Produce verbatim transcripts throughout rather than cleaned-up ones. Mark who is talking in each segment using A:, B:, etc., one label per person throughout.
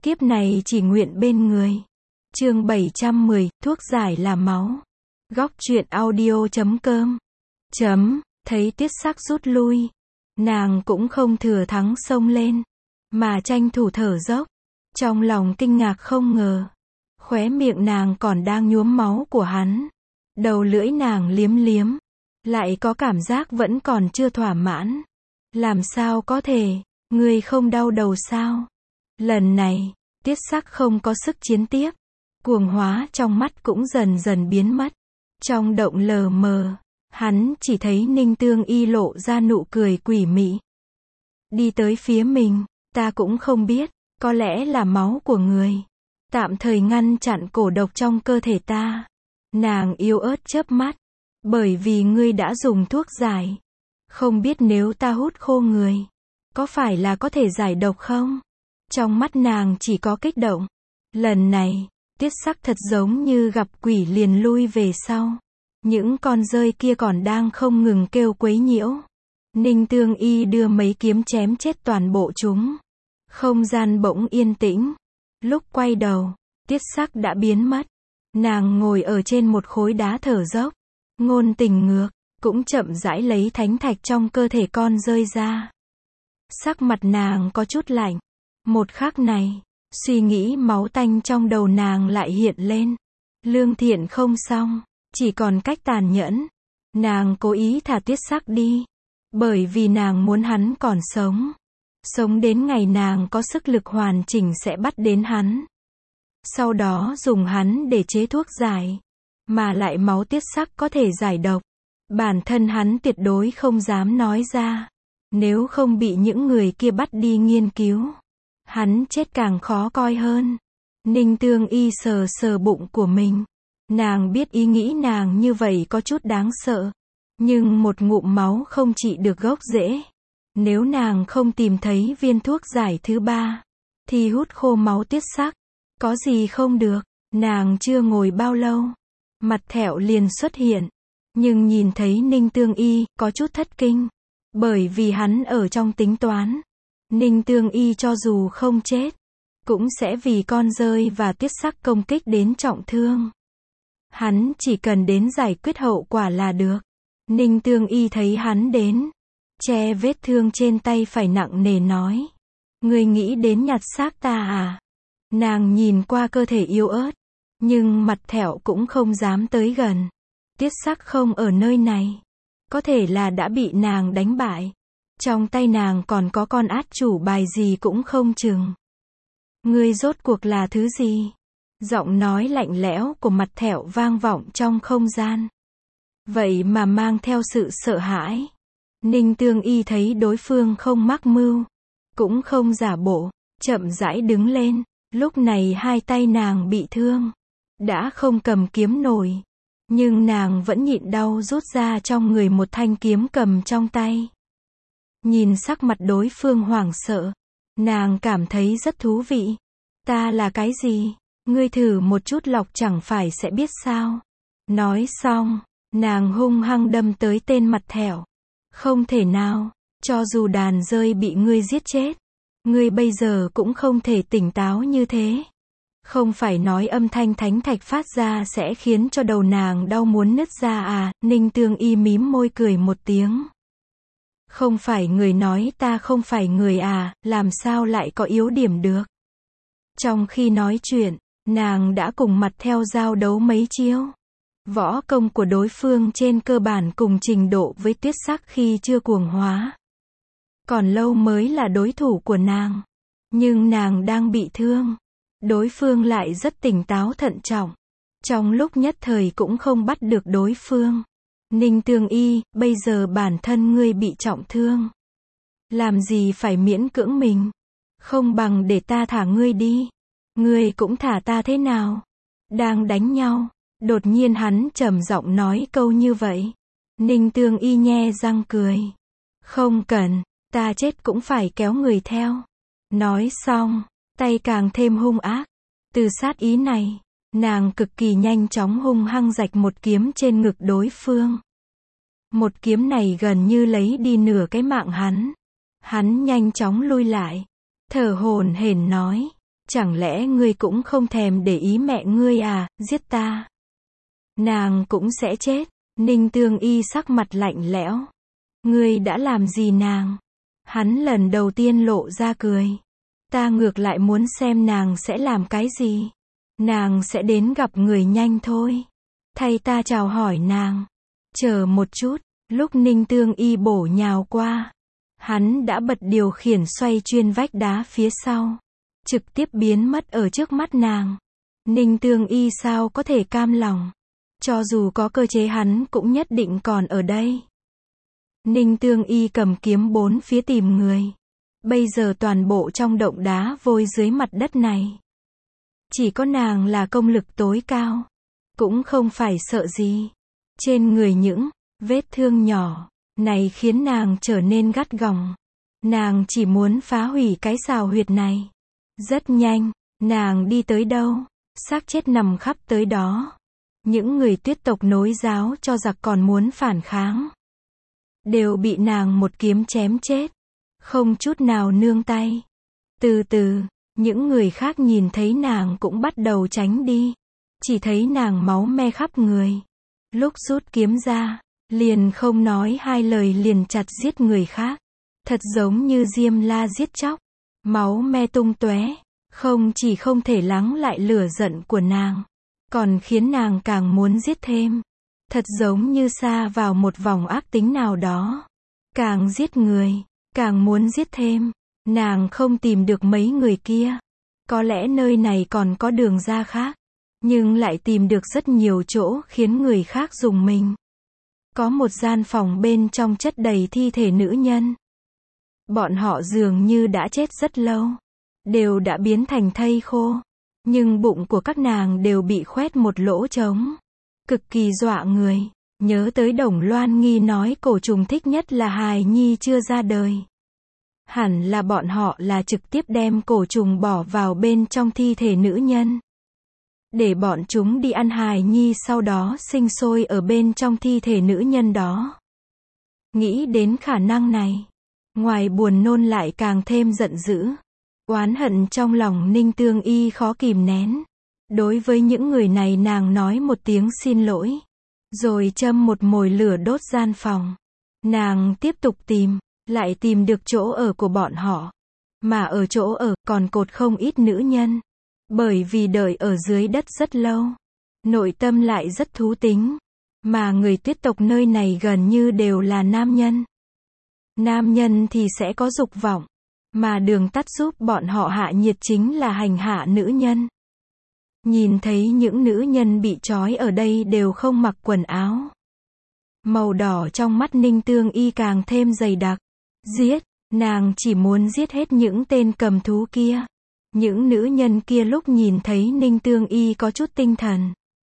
A: Kiếp này chỉ nguyện bên người. Chương bảy trăm mười, thuốc giải là máu. Góc truyện audio chấm com. Chấm, thấy Tuyết Sắc rút lui. Nàng cũng không thừa thắng xông lên, mà tranh thủ thở dốc. Trong lòng kinh ngạc không ngờ. Khóe miệng nàng còn đang nhuốm máu của hắn. Đầu lưỡi nàng liếm liếm. Lại có cảm giác vẫn còn chưa thỏa mãn. Làm sao có thể, ngươi không đau đầu sao? Lần này, Tuyết Sắc không có sức chiến tiếp. Cuồng hóa trong mắt cũng dần dần biến mất. Trong động lờ mờ, hắn chỉ thấy Ninh Tương Y lộ ra nụ cười quỷ mị. Đi tới phía mình, ta cũng không biết, có lẽ là máu của người. Tạm thời ngăn chặn cổ độc trong cơ thể ta. Nàng yếu ớt chớp mắt. Bởi vì ngươi đã dùng thuốc giải. Không biết nếu ta hút khô người, có phải là có thể giải độc không? Trong mắt nàng chỉ có kích động. Lần này, Tuyết Sắc thật giống như gặp quỷ liền lui về sau. Những con dơi kia còn đang không ngừng kêu quấy nhiễu. Ninh Tương Y đưa mấy kiếm chém chết toàn bộ chúng. Không gian bỗng yên tĩnh. Lúc quay đầu, Tuyết Sắc đã biến mất. Nàng ngồi ở trên một khối đá thở dốc. Ngôn Tình Ngược cũng chậm rãi lấy thánh thạch trong cơ thể con rơi ra. Sắc mặt nàng có chút lạnh. Một khắc này, suy nghĩ máu tanh trong đầu nàng lại hiện lên. Lương Thiện không xong, chỉ còn cách tàn nhẫn. Nàng cố ý thả Tuyết Sắc đi, bởi vì nàng muốn hắn còn sống. Sống đến ngày nàng có sức lực hoàn chỉnh sẽ bắt đến hắn. Sau đó dùng hắn để chế thuốc giải. Mà lại máu Tuyết Sắc có thể giải độc. Bản thân hắn tuyệt đối không dám nói ra. Nếu không bị những người kia bắt đi nghiên cứu, hắn chết càng khó coi hơn. Ninh Tương Y sờ sờ bụng của mình. Nàng biết ý nghĩ nàng như vậy có chút đáng sợ. Nhưng một ngụm máu không trị được gốc rễ. Nếu nàng không tìm thấy viên thuốc giải thứ ba, thì hút khô máu Tuyết Sắc. Có gì không được, nàng chưa ngồi bao lâu. Mặt thẹo liền xuất hiện. Nhưng nhìn thấy Ninh Tương Y, có chút thất kinh. Bởi vì hắn ở trong tính toán. Ninh Tương Y cho dù không chết, cũng sẽ vì con rơi và Tuyết Sắc công kích đến trọng thương. Hắn chỉ cần đến giải quyết hậu quả là được. Ninh Tương Y thấy hắn đến, che vết thương trên tay phải nặng nề nói. Ngươi nghĩ đến nhặt xác ta à? Nàng nhìn qua cơ thể yếu ớt, nhưng mặt thẹo cũng không dám tới gần. Tuyết Sắc không ở nơi này. Có thể là đã bị nàng đánh bại. Trong tay nàng còn có con át chủ bài gì cũng không chừng. Ngươi rốt cuộc là thứ gì? Giọng nói lạnh lẽo của mặt thẹo vang vọng trong không gian. Vậy mà mang theo sự sợ hãi. Ninh Tương Y thấy đối phương không mắc mưu, cũng không giả bộ, chậm rãi đứng lên. Lúc này hai tay nàng bị thương, đã không cầm kiếm nổi. Nhưng nàng vẫn nhịn đau rút ra trong người một thanh kiếm cầm trong tay. Nhìn sắc mặt đối phương hoảng sợ, nàng cảm thấy rất thú vị. Ta là cái gì? Ngươi thử một chút lọc chẳng phải sẽ biết sao? Nói xong, nàng hung hăng đâm tới tên mặt thẹo. Không thể nào, cho dù đàn rơi bị ngươi giết chết, ngươi bây giờ cũng không thể tỉnh táo như thế. Không phải nói âm thanh thánh thạch phát ra sẽ khiến cho đầu nàng đau muốn nứt ra à? Ninh Tương Y mím môi cười một tiếng. Không phải người nói ta không phải người à, làm sao lại có yếu điểm được? Trong khi nói chuyện, nàng đã cùng mặt theo giao đấu mấy chiêu. Võ công của đối phương trên cơ bản cùng trình độ với Tuyết Sắc khi chưa cuồng hóa. Còn lâu mới là đối thủ của nàng. Nhưng nàng đang bị thương. Đối phương lại rất tỉnh táo thận trọng. Trong lúc nhất thời cũng không bắt được đối phương. Ninh Tương Y, bây giờ bản thân ngươi bị trọng thương. Làm gì phải miễn cưỡng mình? Không bằng để ta thả ngươi đi. Ngươi cũng thả ta thế nào? Đang đánh nhau. Đột nhiên hắn trầm giọng nói câu như vậy. Ninh Tương Y nhe răng cười. Không cần, ta chết cũng phải kéo người theo. Nói xong, tay càng thêm hung ác. Từ sát ý này, nàng cực kỳ nhanh chóng hung hăng rạch một kiếm trên ngực đối phương. Một kiếm này gần như lấy đi nửa cái mạng hắn. Hắn nhanh chóng lui lại, thở hổn hển nói, Chẳng lẽ ngươi cũng không thèm để ý mẹ ngươi à, giết ta. Nàng cũng sẽ chết. Ninh Tương Y sắc mặt lạnh lẽo. Ngươi đã làm gì nàng? Hắn lần đầu tiên lộ ra cười. Ta ngược lại muốn xem nàng sẽ làm cái gì. Nàng sẽ đến gặp người nhanh thôi. Thay ta chào hỏi nàng. Chờ một chút, lúc Ninh Tương Y bổ nhào qua, hắn đã bật điều khiển xoay chuyên vách đá phía sau, trực tiếp biến mất ở trước mắt nàng. Ninh Tương Y sao có thể cam lòng? Cho dù có cơ chế hắn cũng nhất định còn ở đây. Ninh Tương Y cầm kiếm bốn phía tìm người. Bây giờ toàn bộ trong động đá vôi dưới mặt đất này, chỉ có nàng là công lực tối cao. Cũng không phải sợ gì. Trên người những vết thương nhỏ này khiến nàng trở nên gắt gỏng. Nàng chỉ muốn phá hủy cái xào huyệt này. Rất nhanh, nàng đi tới đâu, xác chết nằm khắp tới đó. Những người Tuyết tộc nối giáo cho giặc còn muốn phản kháng, đều bị nàng một kiếm chém chết, không chút nào nương tay. Từ từ, những người khác nhìn thấy nàng cũng bắt đầu tránh đi. Chỉ thấy nàng máu me khắp người. Lúc rút kiếm ra, liền không nói hai lời liền chặt giết người khác. Thật giống như Diêm La giết chóc. Máu me tung tóe, không chỉ không thể lắng lại lửa giận của nàng, còn khiến nàng càng muốn giết thêm. Thật giống như sa vào một vòng ác tính nào đó. Càng giết người, càng muốn giết thêm. Nàng không tìm được mấy người kia. Có lẽ nơi này còn có đường ra khác, nhưng lại tìm được rất nhiều chỗ khiến người khác rùng mình. Có một gian phòng bên trong chất đầy thi thể nữ nhân. Bọn họ dường như đã chết rất lâu, đều đã biến thành thây khô, nhưng bụng của các nàng đều bị khoét một lỗ trống, cực kỳ dọa người. Nhớ tới Đồng Loan Nghi nói cổ trùng thích nhất là hài nhi chưa ra đời. Hẳn là bọn họ là trực tiếp đem cổ trùng bỏ vào bên trong thi thể nữ nhân, để bọn chúng đi ăn hài nhi sau đó sinh sôi ở bên trong thi thể nữ nhân đó. Nghĩ đến khả năng này, ngoài buồn nôn lại càng thêm giận dữ. Oán hận trong lòng Ninh Tương Y khó kìm nén. Đối với những người này nàng nói một tiếng xin lỗi, rồi châm một mồi lửa đốt gian phòng. Nàng tiếp tục tìm, lại tìm được chỗ ở của bọn họ. Mà ở chỗ ở còn cột không ít nữ nhân. Bởi vì đợi ở dưới đất rất lâu, nội tâm lại rất thú tính. Mà người Tuyết tộc nơi này gần như đều là nam nhân. Nam nhân thì sẽ có dục vọng, mà đường tắt giúp bọn họ hạ nhiệt chính là hành hạ nữ nhân. Nhìn thấy những nữ nhân bị trói ở đây đều không mặc quần áo. Màu đỏ trong mắt Ninh Tương Y càng thêm dày đặc. Giết, nàng chỉ muốn giết hết những tên cầm thú kia. Những nữ nhân kia lúc nhìn thấy Ninh Tương Y có chút tinh thần.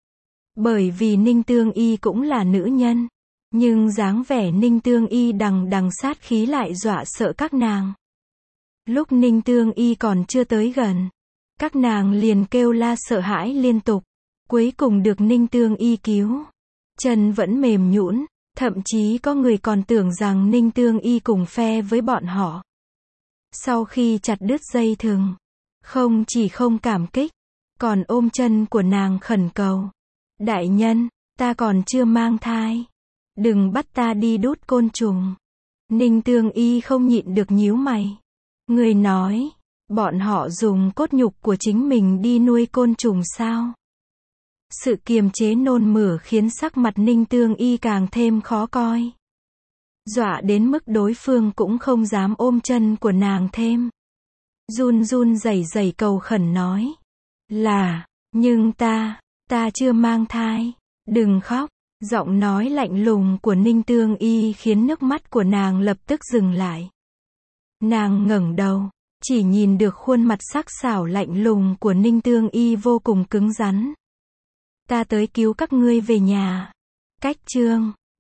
A: Bởi vì Ninh Tương Y cũng là nữ nhân. Nhưng dáng vẻ Ninh Tương Y đằng đằng sát khí lại dọa sợ các nàng. Lúc Ninh Tương Y còn chưa tới gần, các nàng liền kêu la sợ hãi liên tục. Cuối cùng được Ninh Tương Y cứu. Chân vẫn mềm nhũn, thậm chí có người còn tưởng rằng Ninh Tương Y cùng phe với bọn họ. Sau khi chặt đứt dây thừng, không chỉ không cảm kích, còn ôm chân của nàng khẩn cầu. Đại nhân, ta còn chưa mang thai. Đừng bắt ta đi đút côn trùng. Ninh Tương Y không nhịn được nhíu mày. Người nói, bọn họ dùng cốt nhục của chính mình đi nuôi côn trùng sao? Sự kiềm chế nôn mửa khiến sắc mặt Ninh Tương Y càng thêm khó coi. Dọa đến mức đối phương cũng không dám ôm chân của nàng thêm. Run run rẩy rẩy cầu khẩn nói. Là, nhưng ta, ta chưa mang thai. Đừng khóc. Giọng nói lạnh lùng của Ninh Tương Y khiến nước mắt của nàng lập tức dừng lại. Nàng ngẩng đầu, chỉ nhìn được khuôn mặt sắc sảo lạnh lùng của Ninh Tương Y vô cùng cứng rắn. Ta tới cứu các ngươi về nhà. Cách chương